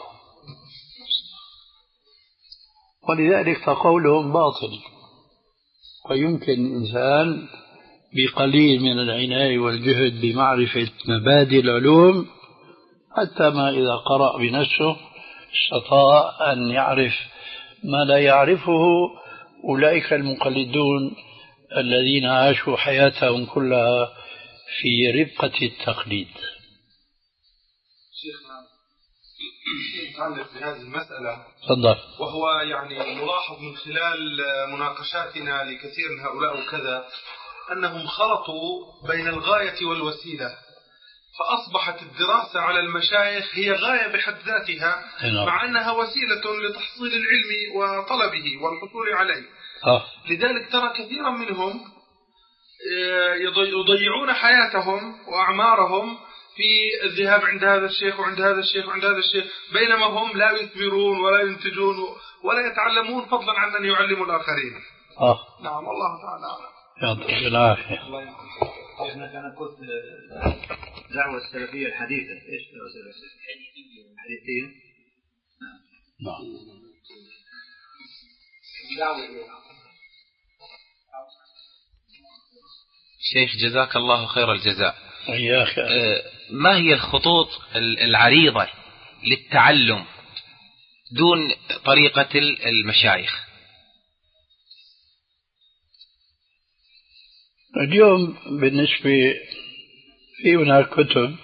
ولذلك فقولهم باطل، ويمكن الإنسان بقليل من العناية والجهد بمعرفة مبادئ العلوم حتى ما إذا قرأ بنفسه استطاع أن يعرف ما لا يعرفه أولئك المقلدون الذين عاشوا حياتهم كلها في ربقة التقليد. شيخنا يتعلق بهذه المسألة تفضل. وهو يعني ملاحظ من خلال مناقشاتنا لكثير من هؤلاء وكذا أنهم خلطوا بين الغاية والوسيلة، فأصبحت الدراسة على المشايخ هي غاية بحد ذاتها مع أنها وسيلة لتحصيل العلم وطلبه والحصول عليه. أه. لذلك ترى كثيرا منهم يضيعون حياتهم وأعمارهم في الذهاب عند هذا الشيخ وعند هذا الشيخ وعند هذا الشيخ، بينما هم لا يثمرون ولا ينتجون ولا يتعلمون، فضلا عن أن يعلموا الآخرين. آه. نعم والله تعالى أعلم. يعطيك العافية. شيخنا كان قلت دعوة السلفية الحديثة، إيش دعوة السلفية الحديثية؟ نعم. شيخ جزاك الله خير الجزاء. إياك. ما هي الخطوط العريضة للتعلم دون طريقة المشايخ؟ اليوم بالنسبة في هناك كتب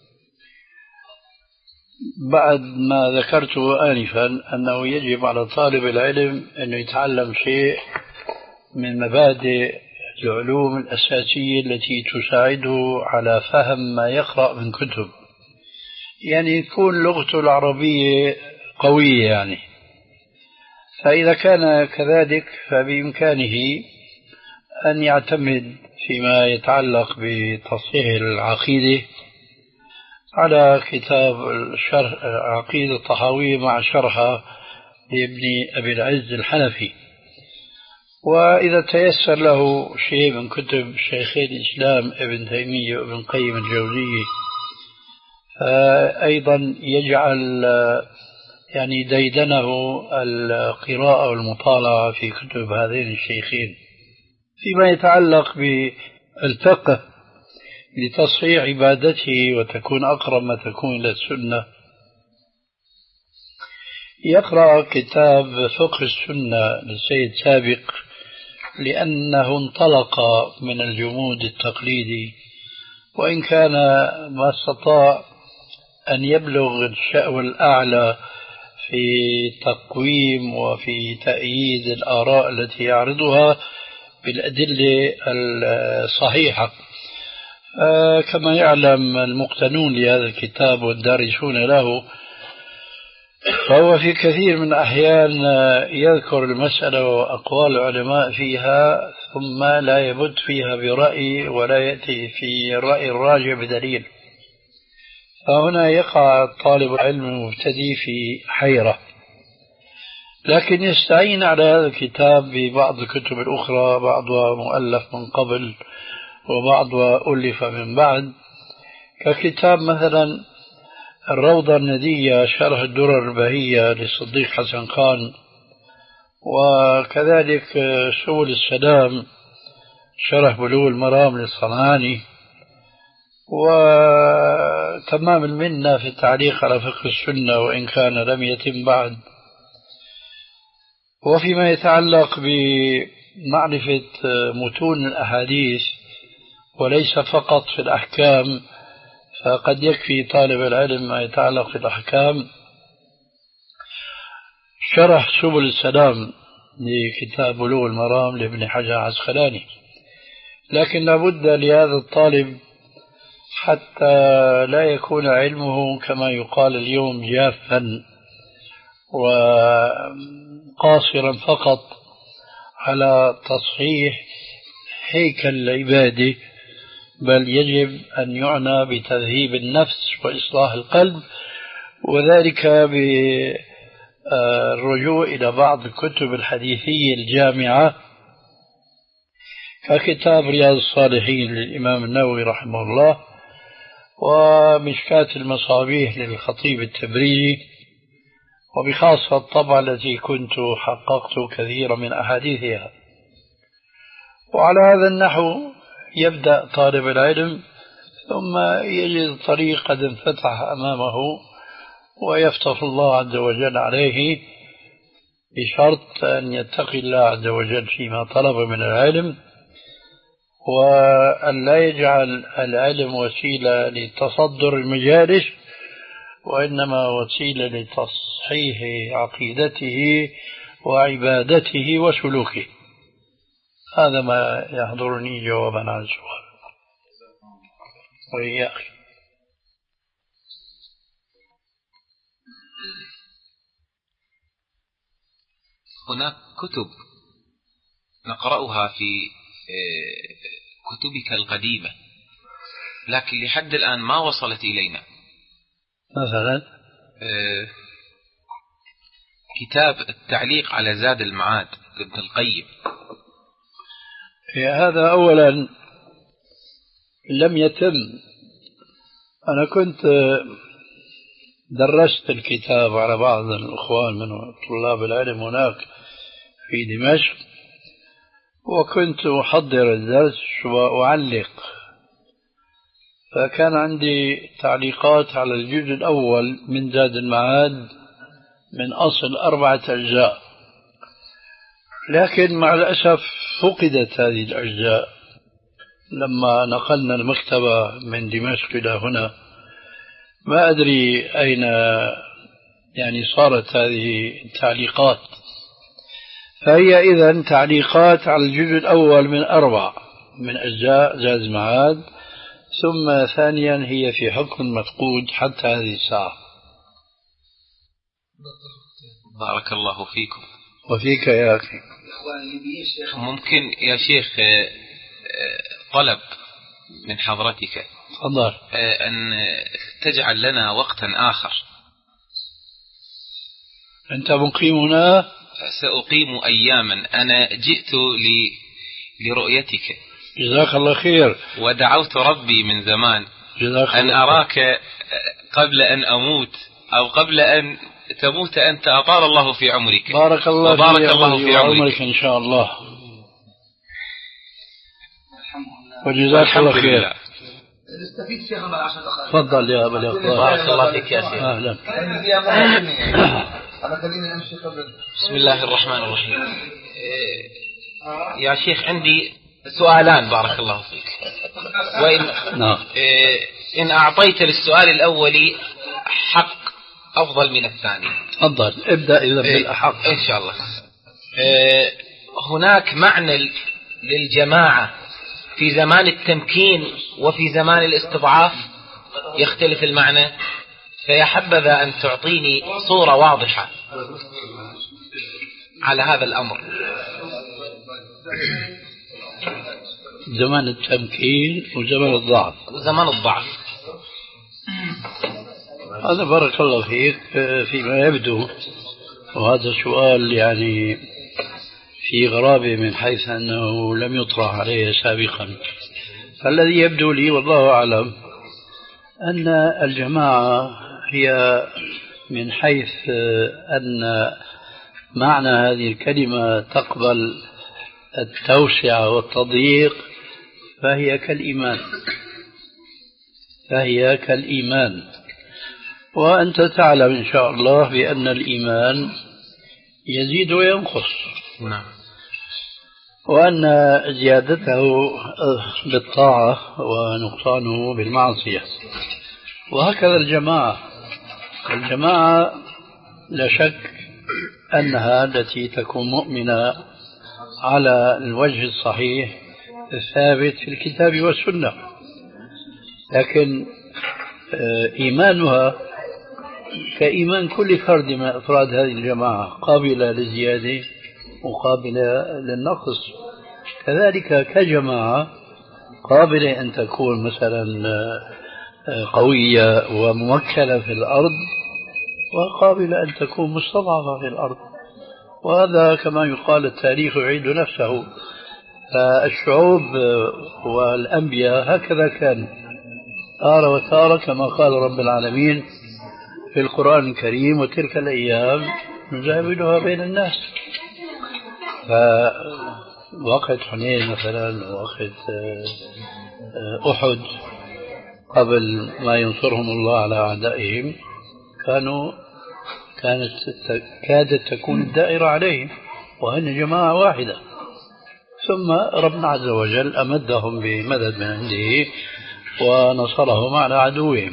بعد ما ذكرته آنفا أنه يجب على طالب العلم أن يتعلم شيء من مبادئ العلوم الأساسية التي تساعده على فهم ما يقرأ من كتب، يعني تكون لغته العربية قوية يعني. فإذا كان كذلك فبإمكانه أن يعتمد فيما يتعلق بتصحيح العقيدة على كتاب الشرح عقيدة الطحاوية مع شرحها لابن أبي العز الحنفي. وإذا تيسر له شيء من كتب شيخي الإسلام ابن تيمية وابن قيم الجوزية أيضا يجعل يعني ديدنه القراءة والمطالعة في كتب هذين الشيخين. فيما يتعلق بالفقه لتصحيح عبادته وتكون أقرب ما تكون إلى السنة، يقرأ كتاب فقه السنة للسيد سابق، لأنه انطلق من الجمود التقليدي، وإن كان ما استطاع أن يبلغ الشأو الأعلى في تقويم وفي تأييد الآراء التي يعرضها بالأدلة الصحيحة. آه كما يعلم المقتنون لهذا الكتاب والدارسون له، فهو في كثير من الأحيان يذكر المسألة وأقوال العلماء فيها ثم لا يبت فيها برأي ولا يأتي في الرأي الراجع بدليل، فهنا يقع طالب العلم المبتدئ في حيرة. لكن يستعين على هذا الكتاب ببعض الكتب الأخرى، بعضها مؤلف من قبل وبعضها ألف من بعد، ككتاب مثلا الروضة الندية شرح الدرر البهية للصديق حسن خان، وكذلك سبل السلام شرح بلوغ المرام للصنعاني، وتمام المنة في التعليق على فقه السنة وإن كان لم يتم بعد. وفيما يتعلق بمعرفة متون الأحاديث وليس فقط في الأحكام، فقد يكفي طالب العلم ما يتعلق في الأحكام شرح سبل السلام لكتاب بلوغ المرام لابن حجر عسقلاني. لكن لابد لهذا الطالب حتى لا يكون علمه كما يقال اليوم جافا وقاصرا فقط على تصحيح هيكل العبادة، بل يجب أن يعنى بتذهيب النفس وإصلاح القلب، وذلك بالرجوع إلى بعض الكتب الحديثية الجامعة ككتاب رياض الصالحين للإمام النووي رحمه الله، ومشكاة المصابيح للخطيب التبريزي، وبخاصة الطبعة التي كنت حققت كثيرا من أحاديثها. وعلى هذا النحو يبدأ طالب العلم ثم يجد الطريق قد انفتح أمامه ويفتح الله عز وجل عليه، بشرط أن يتقي الله عز وجل فيما طلب من العلم، وأن لا يجعل العلم وسيلة لتصدر المجالس، وإنما وسيلة لتصحيح عقيدته وعبادته وسلوكه. هذا ما يحضرني جوابا عن السؤال. وإياك. هناك كتب نقرأها في كتبك القديمة لكن لحد الآن ما وصلت إلينا. مثلا آه كتاب التعليق على زاد المعاد لابن القيم. هذا أولا لم يتم. أنا كنت درست الكتاب على بعض الأخوان من طلاب العلم هناك في دمشق، وكنت أحضر الدرس وأعلق، فكان عندي تعليقات على الجزء الأول من زاد المعاد من أصل أربعة أجزاء، لكن مع الأسف فقدت هذه الأجزاء لما نقلنا المكتبة من دمشق إلى هنا. ما أدري أين يعني صارت هذه التعليقات. فهي إذن تعليقات على الجزء الأول من أربع من أجزاء زاد المعاد، ثم ثانيا هي في حكم مفقود حتى هذه الساعة. بارك الله فيكم. وفيك يا أخي. ممكن يا شيخ طلب من حضرتك، تفضل، أن تجعل لنا وقتا آخر. أنت مقيم هنا؟ سأقيم أياما. أنا جئت ل... لرؤيتك. جزاك الله خير. ودعوت ربي من زمان أن أراك قبل أن أموت أو قبل أن تموت أنت. أطال الله في عمرك. بارك الله وبارك الله في عمرك إن شاء الله. وجزاك الله خير. نستفيد فيها من عشر دقائق. تفضل يا أبا الأخوان. بارك الله فيك يا سيدي. أهلا. أنا خليني أمشي قبل. بسم الله الرحمن الرحيم. يا شيخ عندي سؤالان بارك الله فيك، وإن نعم. إن أعطيت للسؤال الأول حق أفضل من الثاني. تفضل ابدأ إذا بالأحق إن شاء الله. هناك معنى للجماعة في زمان التمكين وفي زمان الاستضعاف يختلف المعنى، فيا حبذا أن تعطيني صورة واضحة على هذا الأمر. زمان التمكين وزمان الضعف. وزمان الضعف هذا بارك الله فيك فيما يبدو، وهذا سؤال يعني في غرابة من حيث أنه لم يطرح عليه سابقا. فالذي يبدو لي والله أعلم أن الجماعة هي من حيث أن معنى هذه الكلمة تقبل التوسعة والتضييق، فهي كالإيمان فهي كالإيمان وأنت تعلم إن شاء الله بأن الإيمان يزيد وينقص. نعم. وأن زيادته بالطاعة ونقصانه بالمعصية. وهكذا الجماعة الجماعة لا شك أنها التي تكون مؤمنة على الوجه الصحيح الثابت في الكتاب والسنة، لكن إيمانها كإيمان كل فرد من أفراد هذه الجماعة، قابلة للزيادة وقابلة للنقص. كذلك كجماعة قابلة أن تكون مثلا قوية وممكنة في الأرض، وقابلة أن تكون مستضعفة في الأرض. وهذا كما يقال التاريخ يعيد نفسه. فالشعوب والأنبياء هكذا كان تارة وتارة كما قال رب العالمين في القرآن الكريم: وتلك الأيام نزاولها بين الناس. فوقت حنين مثلا، وقت أحد، قبل ما ينصرهم الله على أعدائهم، كانوا كانت كادت تكون الدائرة عليهم وهن جماعة واحدة. ثم ربنا عز وجل أمدهم بمدد من عنده ونصرهم على عدوهم.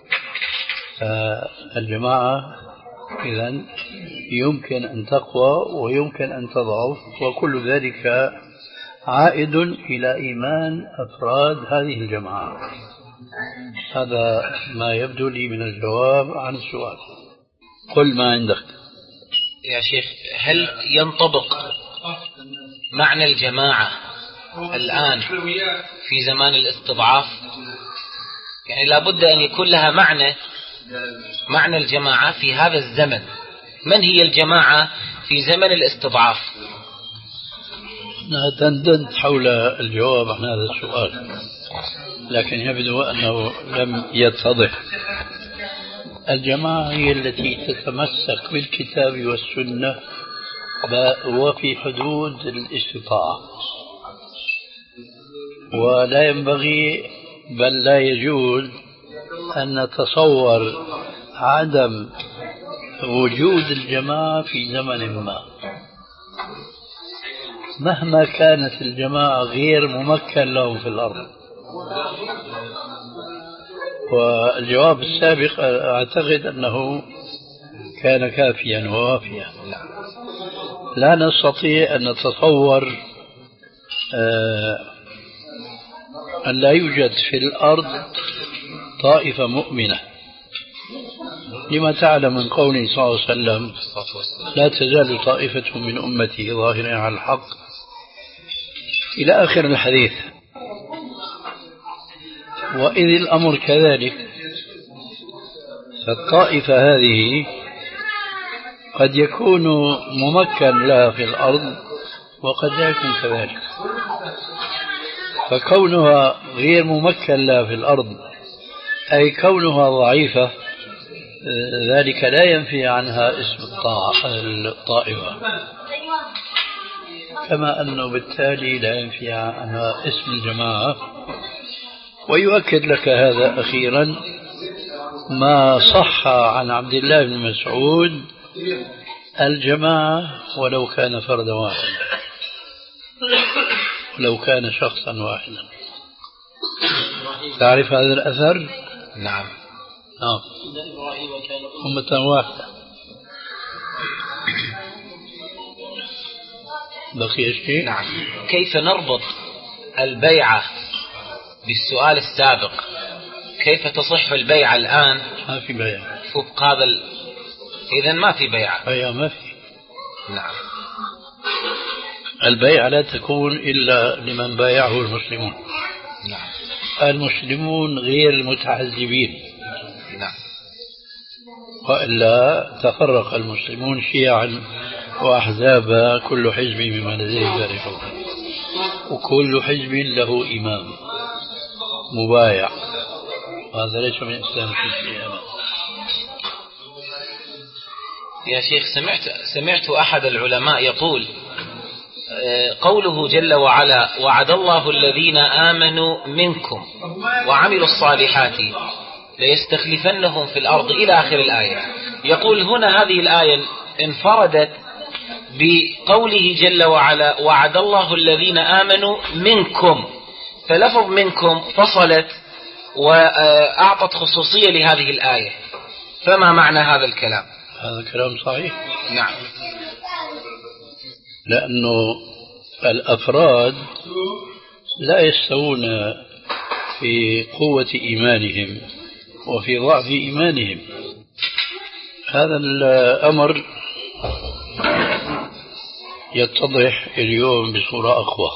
فالجماعة إذن يمكن أن تقوى ويمكن أن تضعف، وكل ذلك عائد إلى إيمان أفراد هذه الجماعة. هذا ما يبدو لي من الجواب عن السؤال. قل ما عندك يا شيخ. هل ينطبق معنى الجماعة الآن في زمان الاستضعاف؟ يعني لابد أن يكون لها معنى، معنى الجماعة في هذا الزمن. من هي الجماعة في زمن الاستضعاف؟ تندنت حول الجواب عن هذا السؤال، لكن يبدو أنه لم يتضح. الجماعة هي التي تتمسك بالكتاب والسنة وفي حدود الاستطاعة، ولا ينبغي بل لا يجوز أن نتصور عدم وجود الجماعة في زمن ما، مهما كانت الجماعة غير ممكن لهم في الأرض. والجواب السابق أعتقد أنه كان كافيا ووافيا. لا نستطيع أن نتصور أن لا يوجد في الأرض طائفة مؤمنة، لما تعلم من قوله صلى الله عليه وسلم: لا تزال طائفة من أمتي ظاهرين على الحق، إلى آخر الحديث. وإذ الأمر كذلك، فالطائفة هذه قد يكون ممكن لها في الأرض وقد لا يكون كذلك، فكونها غير ممكن لها في الأرض أي كونها ضعيفة، ذلك لا ينفي عنها اسم الطائفة، كما أنه بالتالي لا ينفي عنها اسم الجماعة. ويؤكد لك هذا أخيرا ما صح عن عبد الله بن مسعود: الجماعة ولو كان فردا واحدا، ولو كان شخصا واحدا. تعرف هذا الأثر؟ نعم. نعم. أمة واحدة. بقي شيء؟ نعم. كيف نربط البيعة بالسؤال السابق؟ كيف تصح البيعة الآن؟ ما في بيعة فوق هذا ال... إذن ما في بيعة. بيعة ما في. نعم. البيعة لا تكون إلا لمن بايعه المسلمون. نعم. المسلمون غير المتحزبين. نعم. وإلا تفرق المسلمون شيعا وأحزابا، كل حزب بما لديه فرحون، وكل حزب له إمام مبايع، هذا ليس من إسلام في شيء. يا شيخ، سمعت سمعت أحد العلماء يقول: قوله جل وعلا: وعد الله الذين آمنوا منكم وعملوا الصالحات ليستخلفنهم في الأرض إلى آخر الآية. يقول هنا هذه الآية انفردت بقوله جل وعلا: وعد الله الذين آمنوا منكم، فلفظ منكم فصلت وأعطت خصوصية لهذه الآية. فما معنى هذا الكلام؟ هذا كلام صحيح. نعم. لأنه الأفراد لا يستوون في قوة إيمانهم وفي ضعف إيمانهم. هذا الأمر يتضح اليوم بصورة أقوى.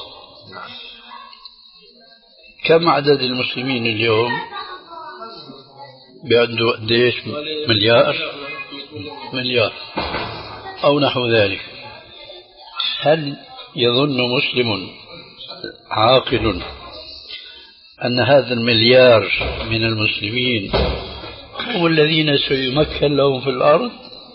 كم عدد المسلمين اليوم؟ بعنده قديش؟ مليار مليار أو نحو ذلك. هل يظن مسلم عاقل أن هذا المليار من المسلمين هم الذين سيمكن لهم في الأرض؟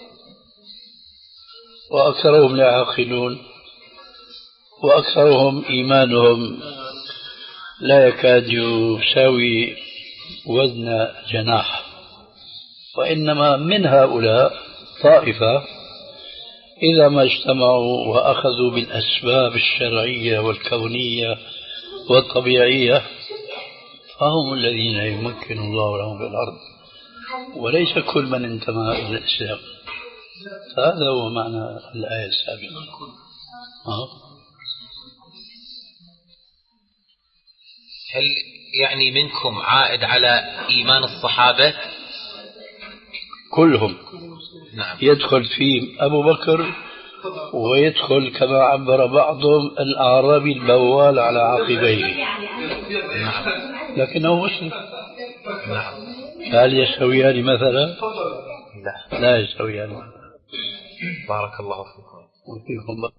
وأكثرهم لا يعقلون، وأكثرهم إيمانهم لا يكاد يساوي وزن جناح. وإنما من هؤلاء طائفة إذا ما اجتمعوا وأخذوا بالأسباب الشرعية والكونية والطبيعية فهم الذين يمكن الله لهم في الأرض، وليس كل من انتمى إلى الإسلام. هذا هو معنى الآية السابقة. أه؟ هل يعني منكم عائد على إيمان الصحابة؟ كلهم. نعم. يدخل فيه أبو بكر، ويدخل كما عبر بعضهم الأعرابي البوال على عقبيه. نعم. لكنه مسلم. نعم. هل يستويان مثلا؟ لا لا يستويان. بارك الله فيكم. وفيكم.